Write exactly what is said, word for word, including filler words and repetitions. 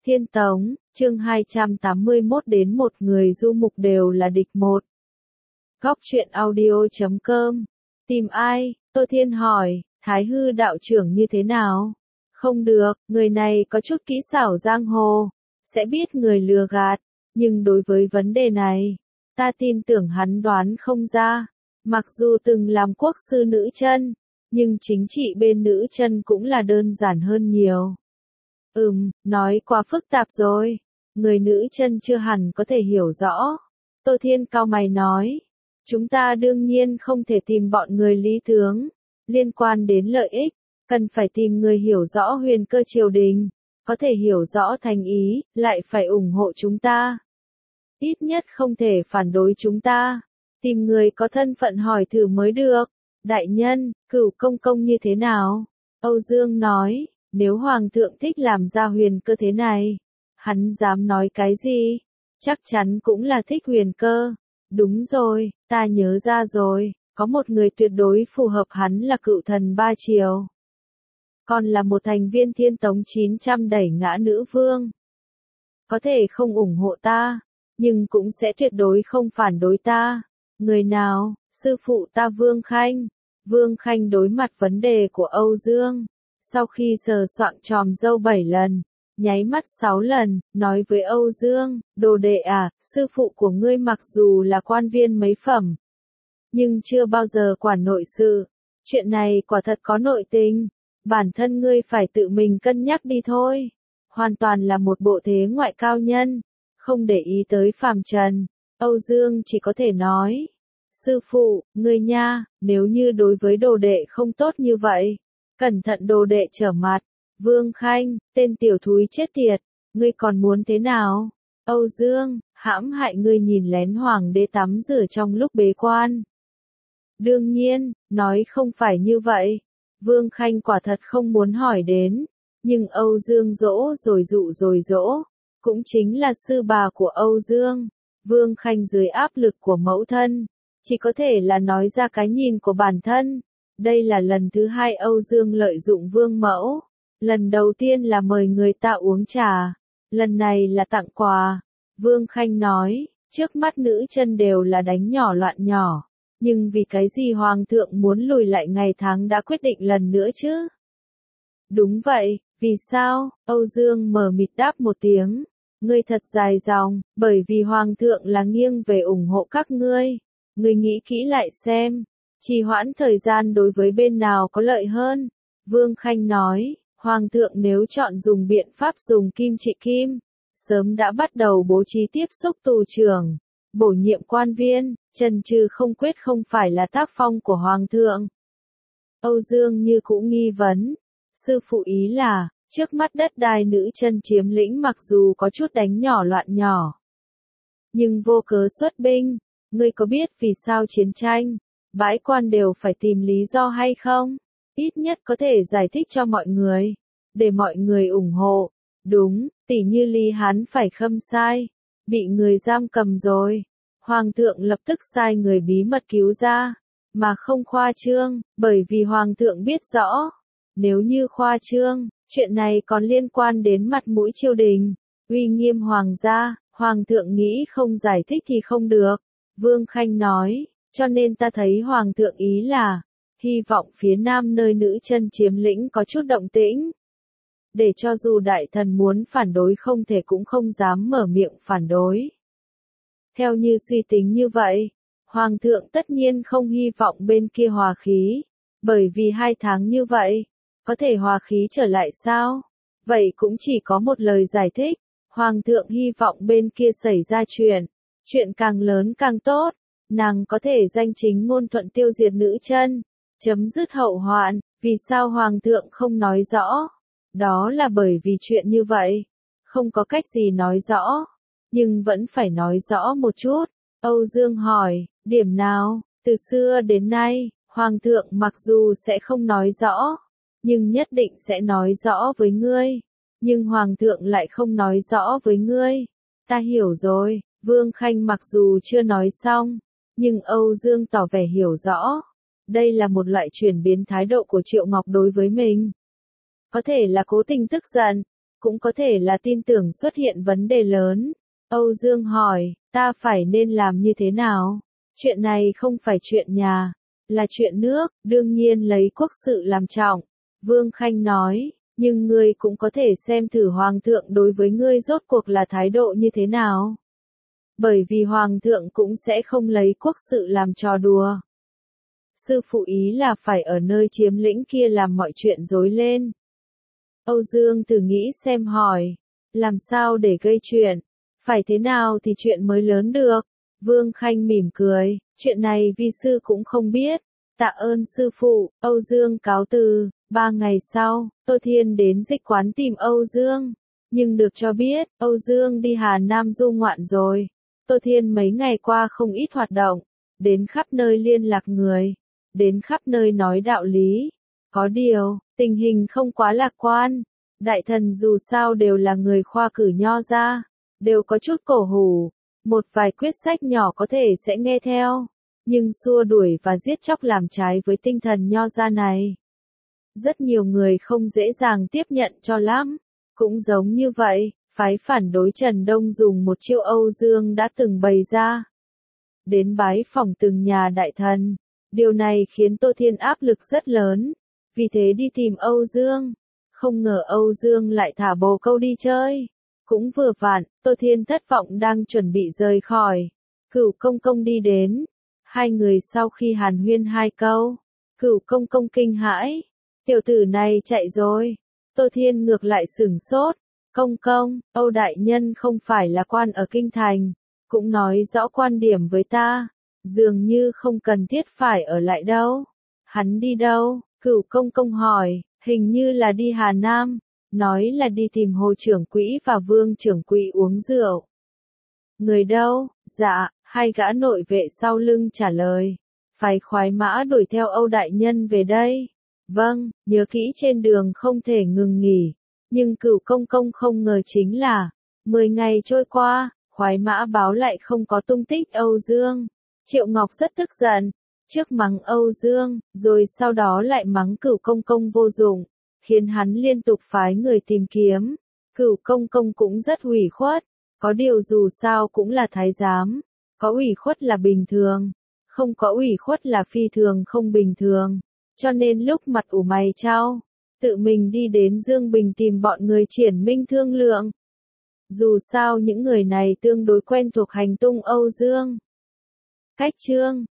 Thiên Tống, chương hai trăm tám mươi mốt đến một người du mục đều là địch một. Góc truyện audio chấm com. Tìm ai? Tô Thiên hỏi, Thái Hư đạo trưởng như thế nào? Không được, người này có chút kỹ xảo giang hồ, sẽ biết người lừa gạt, nhưng đối với vấn đề này, ta tin tưởng hắn đoán không ra. Mặc dù từng làm quốc sư nữ chân, nhưng chính trị bên nữ chân cũng là đơn giản hơn nhiều. Ừm, nói quá phức tạp rồi, người nữ chân chưa hẳn có thể hiểu rõ. Tô Thiên cau mày nói, chúng ta đương nhiên không thể tìm bọn người lý tướng, liên quan đến lợi ích, cần phải tìm người hiểu rõ huyền cơ triều đình, có thể hiểu rõ thành ý, lại phải ủng hộ chúng ta. Ít nhất không thể phản đối chúng ta, tìm người có thân phận hỏi thử mới được. Đại nhân, Cửu công công như thế nào? Âu Dương nói, nếu Hoàng thượng thích làm ra huyền cơ thế này, hắn dám nói cái gì? Chắc chắn cũng là thích huyền cơ. Đúng rồi, ta nhớ ra rồi, có một người tuyệt đối phù hợp hắn là cựu thần ba triều. Còn là một thành viên Thiên Tống chín trăm đẩy ngã nữ vương. Có thể không ủng hộ ta, nhưng cũng sẽ tuyệt đối không phản đối ta. Người nào? Sư phụ ta Vương Khanh. Vương Khanh đối mặt vấn đề của Âu Dương. Sau khi sờ soạng tròm râu bảy lần, nháy mắt sáu lần, nói với Âu Dương, đồ đệ à, sư phụ của ngươi mặc dù là quan viên mấy phẩm, nhưng chưa bao giờ quản nội sự. Chuyện này quả thật có nội tình, bản thân ngươi phải tự mình cân nhắc đi thôi. Hoàn toàn là một bộ thế ngoại cao nhân, không để ý tới phàm trần. Âu Dương chỉ có thể nói, sư phụ, ngươi nha, nếu như đối với đồ đệ không tốt như vậy, cẩn thận đồ đệ trở mặt. Vương Khanh, tên tiểu thúi chết tiệt, ngươi còn muốn thế nào? Âu Dương, hãm hại ngươi nhìn lén hoàng đế tắm rửa trong lúc bế quan. Đương nhiên, nói không phải như vậy. Vương Khanh quả thật không muốn hỏi đến, nhưng Âu Dương dỗ rồi dụ rồi dỗ, cũng chính là sư bà của Âu Dương. Vương Khanh dưới áp lực của mẫu thân, chỉ có thể là nói ra cái nhìn của bản thân. Đây là lần thứ hai Âu Dương lợi dụng Vương mẫu. Lần đầu tiên là mời người ta uống trà, lần này là tặng quà. Vương Khanh nói, trước mắt nữ chân đều là đánh nhỏ loạn nhỏ, nhưng vì cái gì Hoàng thượng muốn lùi lại ngày tháng đã quyết định lần nữa chứ? Đúng vậy, vì sao? Âu Dương mờ mịt đáp một tiếng, ngươi thật dài dòng, bởi vì Hoàng thượng là nghiêng về ủng hộ các ngươi. Ngươi nghĩ kỹ lại xem, trì hoãn thời gian đối với bên nào có lợi hơn? Vương Khanh nói, Hoàng thượng nếu chọn dùng biện pháp dùng kim trị kim, sớm đã bắt đầu bố trí tiếp xúc tù trưởng, bổ nhiệm quan viên, chần chừ không quyết không phải là tác phong của Hoàng thượng. Âu Dương như cũng nghi vấn, sư phụ ý là, trước mắt đất đai nữ chân chiếm lĩnh mặc dù có chút đánh nhỏ loạn nhỏ, nhưng vô cớ xuất binh. Ngươi có biết vì sao chiến tranh, bãi quan đều phải tìm lý do hay không? Ít nhất có thể giải thích cho mọi người, để mọi người ủng hộ. Đúng, tỉ như Lý Hán phải khâm sai, bị người giam cầm rồi. Hoàng thượng lập tức sai người bí mật cứu ra, mà không khoa trương, bởi vì Hoàng thượng biết rõ, nếu như khoa trương, chuyện này còn liên quan đến mặt mũi triều đình, uy nghiêm hoàng gia, Hoàng thượng nghĩ không giải thích thì không được. Vương Khanh nói, cho nên ta thấy Hoàng thượng ý là, hy vọng phía nam nơi nữ chân chiếm lĩnh có chút động tĩnh, để cho dù đại thần muốn phản đối không thể cũng không dám mở miệng phản đối. Theo như suy tính như vậy, Hoàng thượng tất nhiên không hy vọng bên kia hòa khí, bởi vì hai tháng như vậy, có thể hòa khí trở lại sao? Vậy cũng chỉ có một lời giải thích, Hoàng thượng hy vọng bên kia xảy ra chuyện, chuyện càng lớn càng tốt, nàng có thể danh chính ngôn thuận tiêu diệt nữ chân, chấm dứt hậu hoạn. Vì sao Hoàng thượng không nói rõ? Đó là bởi vì chuyện như vậy, không có cách gì nói rõ, nhưng vẫn phải nói rõ một chút. Âu Dương hỏi, điểm nào? Từ xưa đến nay, Hoàng thượng mặc dù sẽ không nói rõ, nhưng nhất định sẽ nói rõ với ngươi. Nhưng Hoàng thượng lại không nói rõ với ngươi. Ta hiểu rồi. Vương Khanh mặc dù chưa nói xong, nhưng Âu Dương tỏ vẻ hiểu rõ. Đây là một loại chuyển biến thái độ của Triệu Ngọc đối với mình. Có thể là cố tình tức giận, cũng có thể là tin tưởng xuất hiện vấn đề lớn. Âu Dương hỏi, ta phải nên làm như thế nào? Chuyện này không phải chuyện nhà, là chuyện nước, đương nhiên lấy quốc sự làm trọng. Vương Khanh nói, nhưng ngươi cũng có thể xem thử Hoàng thượng đối với ngươi rốt cuộc là thái độ như thế nào. Bởi vì Hoàng thượng cũng sẽ không lấy quốc sự làm trò đùa. Sư phụ ý là phải ở nơi chiếm lĩnh kia làm mọi chuyện rối lên. Âu Dương Tử nghĩ xem hỏi, làm sao để gây chuyện, phải thế nào thì chuyện mới lớn được. Vương Khanh mỉm cười, chuyện này vi sư cũng không biết, tạ ơn sư phụ. Âu Dương cáo từ. Ba ngày sau, Tô Thiên đến dịch quán tìm Âu Dương, nhưng được cho biết, Âu Dương đi Hà Nam du ngoạn rồi. Tô Thiên mấy ngày qua không ít hoạt động, đến khắp nơi liên lạc người, đến khắp nơi nói đạo lý. Có điều, tình hình không quá lạc quan, đại thần dù sao đều là người khoa cử nho gia, đều có chút cổ hủ, một vài quyết sách nhỏ có thể sẽ nghe theo, nhưng xua đuổi và giết chóc làm trái với tinh thần nho gia này. Rất nhiều người không dễ dàng tiếp nhận cho lắm. Cũng giống như vậy, phái phản đối Trần Đông dùng một chiêu Âu Dương đã từng bày ra. Đến bái phỏng từng nhà đại thần. Điều này khiến Tô Thiên áp lực rất lớn. Vì thế đi tìm Âu Dương. Không ngờ Âu Dương lại thả bồ câu đi chơi. Cũng vừa vặn, Tô Thiên thất vọng đang chuẩn bị rời khỏi. Cửu Công Công đi đến. Hai người sau khi hàn huyên hai câu, Cửu Công Công kinh hãi. Tiểu tử này chạy rồi. Tô Thiên ngược lại sửng sốt. Công công, Âu đại nhân không phải là quan ở kinh thành, cũng nói rõ quan điểm với ta, dường như không cần thiết phải ở lại đâu. Hắn đi đâu? Cửu Công Công hỏi, hình như là đi Hà Nam, nói là đi tìm Hồ trưởng quỹ và Vương trưởng quỹ uống rượu. Người đâu? Dạ, hai gã nội vệ sau lưng trả lời. Phái khoái mã đuổi theo Âu đại nhân về đây. Vâng, nhớ kỹ trên đường không thể ngừng nghỉ. Nhưng Cửu Công Công không ngờ chính là, mười ngày trôi qua, khoái mã báo lại không có tung tích Âu Dương. Triệu Ngọc rất tức giận, trước mắng Âu Dương, rồi sau đó lại mắng Cửu Công Công vô dụng, khiến hắn liên tục phái người tìm kiếm. Cửu Công Công cũng rất ủy khuất, có điều dù sao cũng là thái giám, có ủy khuất là bình thường, không có ủy khuất là phi thường không bình thường. Cho nên lúc mặt ủ mày chau, tự mình đi đến Dương Bình tìm bọn người Triển Minh thương lượng. Dù sao những người này tương đối quen thuộc hành tung Âu Dương. Cách chương